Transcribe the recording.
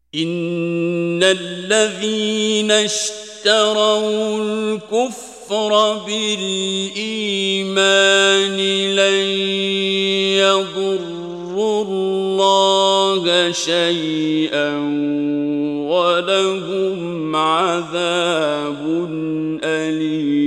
إن الذين اشتروا الكفر بالإيمان لن يضروا الله شيئا ولهم عذاب أليم.